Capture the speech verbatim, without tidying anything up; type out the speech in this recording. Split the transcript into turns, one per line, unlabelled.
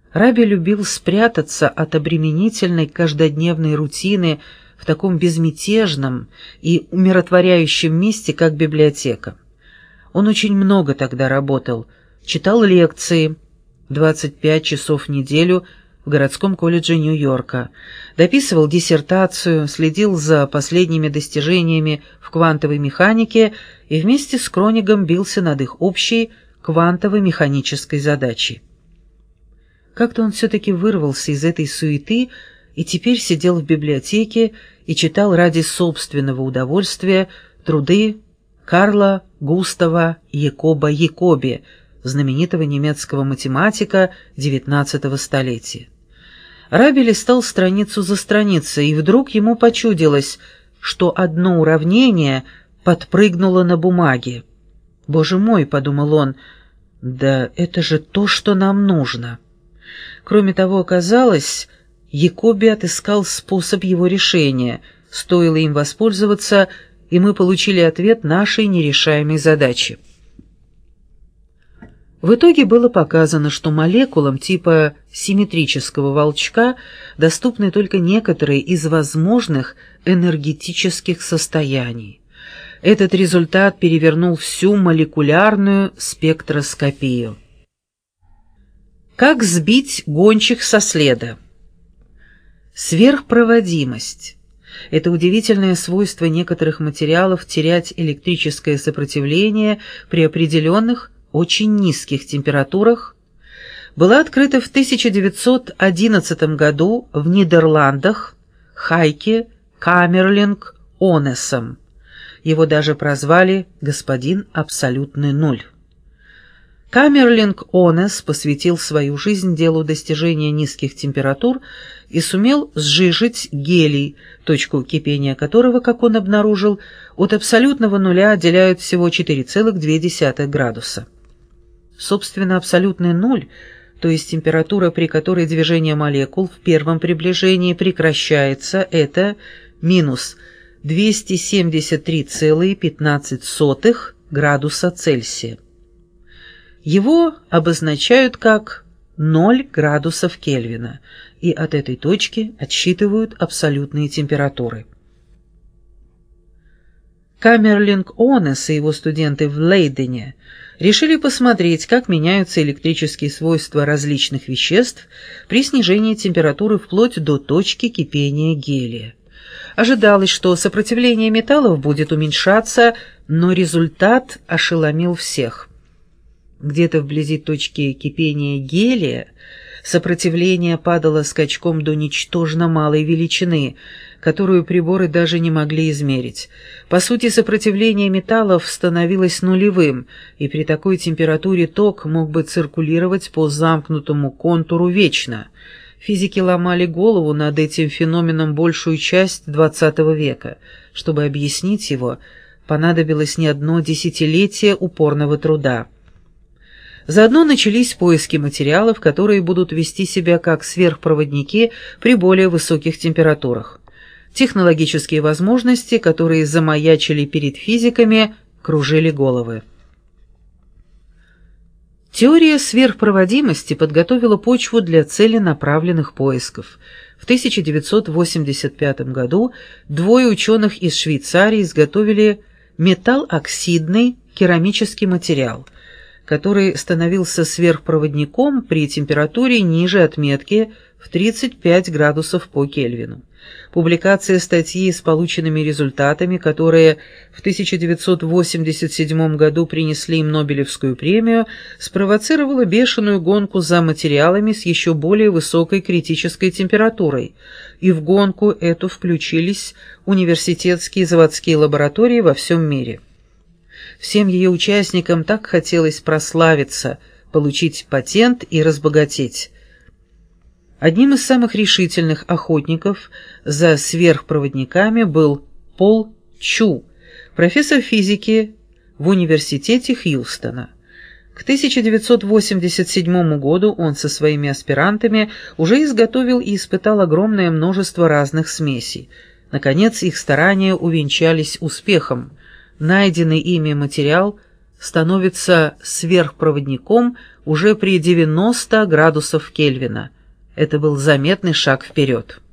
Раби любил спрятаться от обременительной каждодневной рутины в таком безмятежном и умиротворяющем месте, как библиотека. Он очень много тогда работал, читал лекции, двадцать пять часов в неделю в городском колледже Нью-Йорка, дописывал диссертацию, следил за последними достижениями в квантовой механике и вместе с Кронигом бился над их общей квантовой механической задачей. Как-то он все-таки вырвался из этой суеты и теперь сидел в библиотеке и читал ради собственного удовольствия труды Карла Густава Якоба Якоби, знаменитого немецкого математика девятнадцатого столетия. Раби листал страницу за страницей, и вдруг ему почудилось, что одно уравнение подпрыгнуло на бумаге. «Боже мой», — подумал он, — «да это же то, что нам нужно». Кроме того, оказалось, Якоби отыскал способ его решения, стоило им воспользоваться, и мы получили ответ нашей нерешаемой задачи. В итоге было показано, что молекулам типа симметрического волчка доступны только некоторые из возможных энергетических состояний. Этот результат перевернул всю молекулярную спектроскопию. Как сбить гончих со следа? Сверхпроводимость – это удивительное свойство некоторых материалов терять электрическое сопротивление при определенных очень низких температурах, была открыта в тысяча девятьсот одиннадцатом году в Нидерландах Хайке Камерлинг Онесом. Его даже прозвали «господин абсолютный нуль». Камерлинг Онес посвятил свою жизнь делу достижения низких температур и сумел сжижить гелий, точку кипения которого, как он обнаружил, от абсолютного нуля отделяют всего четыре целых две десятых градуса. Собственно, абсолютный нуль, то есть температура, при которой движение молекул в первом приближении прекращается, это минус двести семьдесят три целых пятнадцать сотых градуса Цельсия. Его обозначают как ноль градусов Кельвина, и от этой точки отсчитывают абсолютные температуры. Камерлинг Онес и его студенты в Лейдене решили посмотреть, как меняются электрические свойства различных веществ при снижении температуры вплоть до точки кипения гелия. Ожидалось, что сопротивление металлов будет уменьшаться, но результат ошеломил всех. Где-то вблизи точки кипения гелия сопротивление падало скачком до ничтожно малой величины, которую приборы даже не могли измерить. По сути, сопротивление металлов становилось нулевым, и при такой температуре ток мог бы циркулировать по замкнутому контуру вечно. Физики ломали голову над этим феноменом большую часть двадцатого века. Чтобы объяснить его, понадобилось не одно десятилетие упорного труда. Заодно начались поиски материалов, которые будут вести себя как сверхпроводники при более высоких температурах. Технологические возможности, которые замаячили перед физиками, кружили головы. Теория сверхпроводимости подготовила почву для целенаправленных поисков. В тысяча девятьсот восемьдесят пятом году двое ученых из Швейцарии изготовили металл-оксидный керамический материал, который становился сверхпроводником при температуре ниже отметки в тридцать пять градусов по Кельвину. Публикация статьи с полученными результатами, которые в тысяча девятьсот восемьдесят седьмом году принесли им Нобелевскую премию, спровоцировала бешеную гонку за материалами с еще более высокой критической температурой, и в гонку эту включились университетские и заводские лаборатории во всем мире. Всем ее участникам так хотелось прославиться, получить патент и разбогатеть. Одним из самых решительных охотников за сверхпроводниками был Пол Чу, профессор физики в университете Хьюстона. К тысяча девятьсот восемьдесят седьмому году он со своими аспирантами уже изготовил и испытал огромное множество разных смесей. Наконец, их старания увенчались успехом. Найденный ими материал становится сверхпроводником уже при девяноста градусах Кельвина. Это был заметный шаг вперед.